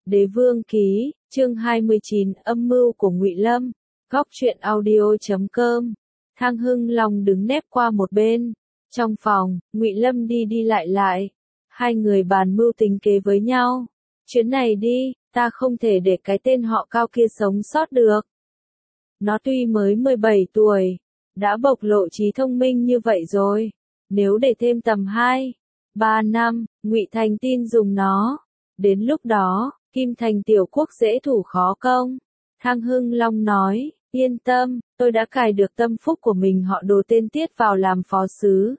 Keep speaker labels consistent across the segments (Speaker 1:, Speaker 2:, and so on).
Speaker 1: Đế Vương Ký, chương 29, âm mưu của Ngụy Lâm, góc truyện audio.com. Thang Hưng Long đứng nép qua một bên. Trong phòng, Ngụy Lâm đi đi lại lại. Hai người bàn mưu tính kế với nhau. Chuyến này đi, ta không thể để cái tên họ Cao kia sống sót được. Nó tuy mới 17 tuổi, đã bộc lộ trí thông minh như vậy rồi. Nếu để thêm tầm 2, 3 năm, Ngụy Thành tin dùng nó. Đến lúc đó, Kim Thành tiểu quốc dễ thủ khó công. Thang Hưng Long nói, yên tâm, tôi đã cài được tâm phúc của mình họ Đồ tên Tiết vào làm phó sứ.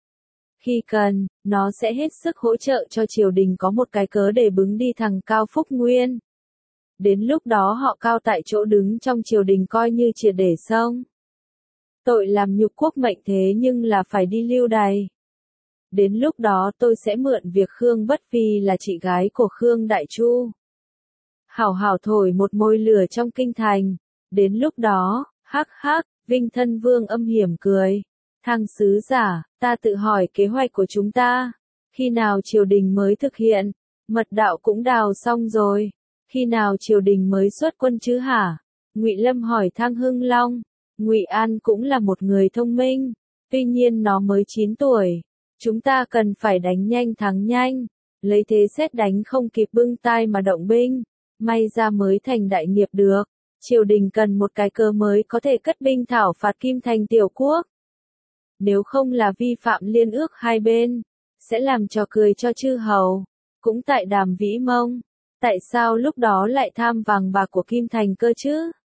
Speaker 1: Khi cần, nó sẽ hết sức hỗ trợ cho triều đình có một cái cớ để bứng đi thằng Cao Phúc Nguyên. Đến lúc đó họ Cao tại chỗ đứng trong triều đình coi như triệt để xong. Tội làm nhục quốc mệnh thế nhưng là phải đi lưu đày. Đến lúc đó tôi sẽ mượn việc Khương Bất Vi là chị gái của Khương Đại Chu. Hảo hảo thổi một mồi lửa trong kinh thành. Đến lúc đó, hắc hắc, Vinh Thân Vương âm hiểm cười. Thang sứ giả, ta tự hỏi kế hoạch của chúng ta. Khi nào triều đình mới thực hiện? Mật đạo cũng đào xong rồi. Khi nào triều đình mới xuất quân chứ hả? Ngụy Lâm hỏi Thang Hưng Long. Ngụy An cũng là một người thông minh. Tuy nhiên nó mới 9 tuổi. Chúng ta cần phải đánh nhanh thắng nhanh. Lấy thế xét đánh không kịp bưng tai mà động binh. May ra mới thành đại nghiệp được. Triều đình cần một cái cớ mới có thể cất binh thảo phạt Kim Thành tiểu quốc. Nếu không là vi phạm liên ước hai bên, sẽ làm trò cười cho chư hầu. Cũng tại Đàm Vĩ Mông, tại sao lúc đó lại tham vàng bạc của Kim Thành cơ chứ?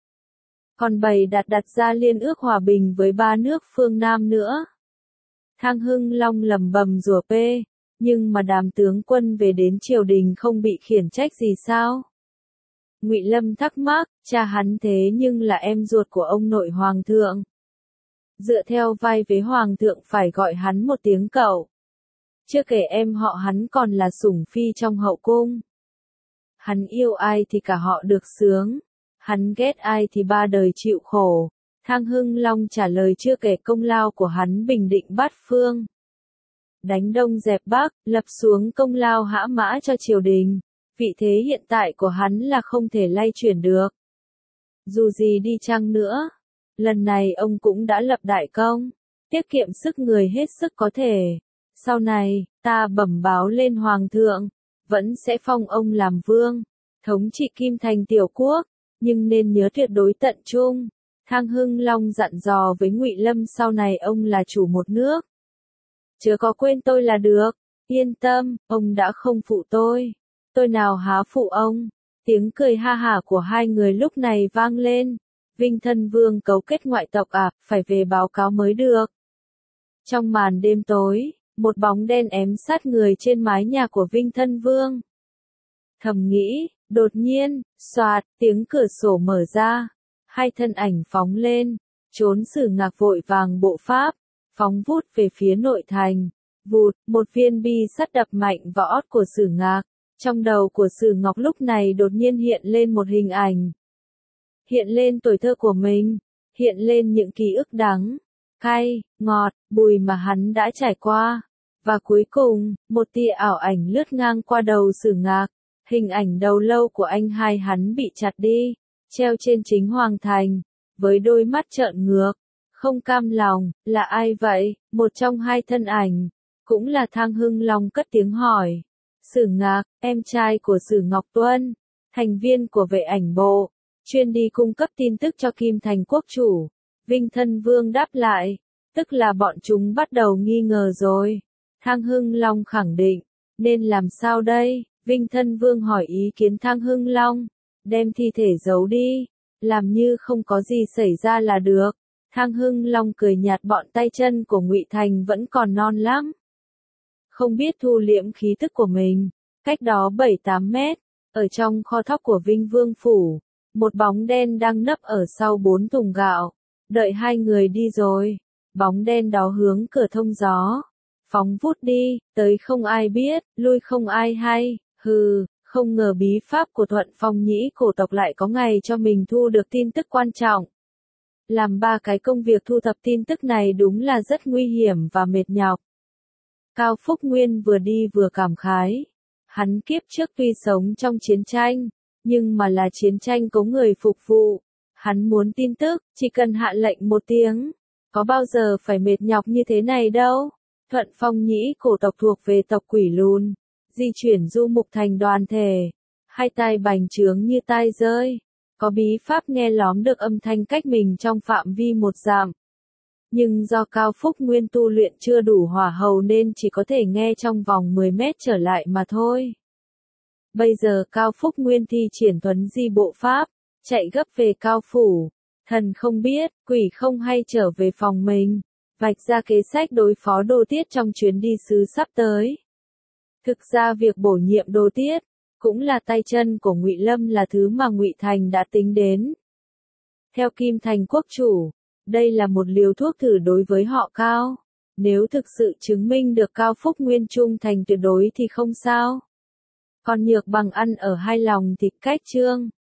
Speaker 1: Còn bày đặt ra liên ước hòa bình với 3 nước phương Nam nữa. Thang Hưng Long lẩm bẩm rủa pê, nhưng mà Đàm tướng quân về đến triều đình không bị khiển trách gì sao? Ngụy Lâm thắc mắc, cha hắn thế nhưng là em ruột của ông nội hoàng thượng. Dựa theo vai vế hoàng thượng phải gọi hắn một tiếng cậu. Chưa kể em họ hắn còn là sủng phi trong hậu cung. Hắn yêu ai thì cả họ được sướng. Hắn ghét ai thì 3 đời chịu khổ. Thang Hưng Long trả lời chưa kể công lao của hắn bình định bát phương. Đánh đông dẹp bắc, lập xuống công lao hã mã cho triều đình. Vị thế hiện tại của hắn là không thể lay chuyển được. Dù gì đi chăng nữa, lần này ông cũng đã lập đại công, tiết kiệm sức người hết sức có thể. Sau này, ta bẩm báo lên hoàng thượng, vẫn sẽ phong ông làm vương, thống trị Kim Thành tiểu quốc, nhưng nên nhớ tuyệt đối tận trung. Thang Hưng Long dặn dò với Ngụy Lâm sau này ông là chủ một nước. Chớ có quên tôi là được, yên tâm, ông đã không phụ tôi nào há phụ ông. Tiếng cười ha hả của hai người lúc này vang lên. Vinh Thân Vương cấu kết ngoại tộc à, phải về báo cáo mới được. Trong màn đêm tối, một bóng đen ém sát người trên mái nhà của Vinh Thân Vương. Thầm nghĩ, đột nhiên, xoạt, tiếng cửa sổ mở ra. Hai thân ảnh phóng lên, trốn Sử Ngạc vội vàng bộ pháp, phóng vút về phía nội thành. Vụt, một viên bi sắt đập mạnh vào ót của Sử Ngạc. Trong đầu của Sử Ngọc lúc này đột nhiên hiện lên một hình ảnh. Hiện lên tuổi thơ của mình, hiện lên những ký ức đắng, cay, ngọt, bùi mà hắn đã trải qua. Và cuối cùng, một tia ảo ảnh lướt ngang qua đầu Sử Ngạc, hình ảnh đầu lâu của anh hai hắn bị chặt đi, treo trên chính hoàng thành, với đôi mắt trợn ngược, không cam lòng. Là ai vậy? Một trong hai thân ảnh, cũng là Thang Hưng Long cất tiếng hỏi. Sử Ngạc, em trai của Sử Ngọc Tuân, thành viên của vệ ảnh bộ, chuyên đi cung cấp tin tức cho Kim Thành quốc chủ. Vinh Thân Vương đáp lại, tức là bọn chúng bắt đầu nghi ngờ rồi. Thang Hưng Long khẳng định, nên làm sao đây? Vinh Thân Vương hỏi ý kiến Thang Hưng Long, đem thi thể giấu đi, làm như không có gì xảy ra là được. Thang Hưng Long cười nhạt, bọn tay chân của Ngụy Thành vẫn còn non lắm. Không biết thu liễm khí tức của mình. Cách đó 7-8 mét, ở trong kho thóc của Vinh Vương Phủ, một bóng đen đang nấp ở sau 4 thùng gạo. Đợi hai người đi rồi, bóng đen đó hướng cửa thông gió, phóng vút đi, tới không ai biết, lui không ai hay. Hừ, không ngờ bí pháp của Thuận Phong Nhĩ cổ tộc lại có ngày cho mình thu được tin tức quan trọng. Làm 3 cái công việc thu thập tin tức này đúng là rất nguy hiểm và mệt nhọc. Cao Phúc Nguyên vừa đi vừa cảm khái. Hắn kiếp trước tuy sống trong chiến tranh, nhưng mà là chiến tranh có người phục vụ. Hắn muốn tin tức, chỉ cần hạ lệnh một tiếng, có bao giờ phải mệt nhọc như thế này đâu. Thuận Phong Nhĩ cổ tộc thuộc về tộc Quỷ Lùn, di chuyển du mục thành đoàn thể, hai tai bành trướng như tai rơi, có bí pháp nghe lóm được âm thanh cách mình trong phạm vi một dặm. Nhưng do Cao Phúc Nguyên tu luyện chưa đủ hỏa hầu nên chỉ có thể nghe trong vòng 10 mét trở lại mà thôi. Bây giờ Cao Phúc Nguyên thi triển thuấn di bộ pháp, chạy gấp về Cao Phủ. Thần không biết, quỷ không hay trở về phòng mình, vạch ra kế sách đối phó Đô Tiết trong chuyến đi sứ sắp tới. Thực ra việc bổ nhiệm Đô Tiết, cũng là tay chân của Ngụy Lâm là thứ mà Ngụy Thành đã tính đến. Theo Kim Thành quốc chủ, đây là một liều thuốc thử đối với họ Cao. Nếu thực sự chứng minh được Cao Phúc Nguyên trung thành tuyệt đối thì không sao. Còn Nhược Bằng ăn ở hai lòng thịt cách trương.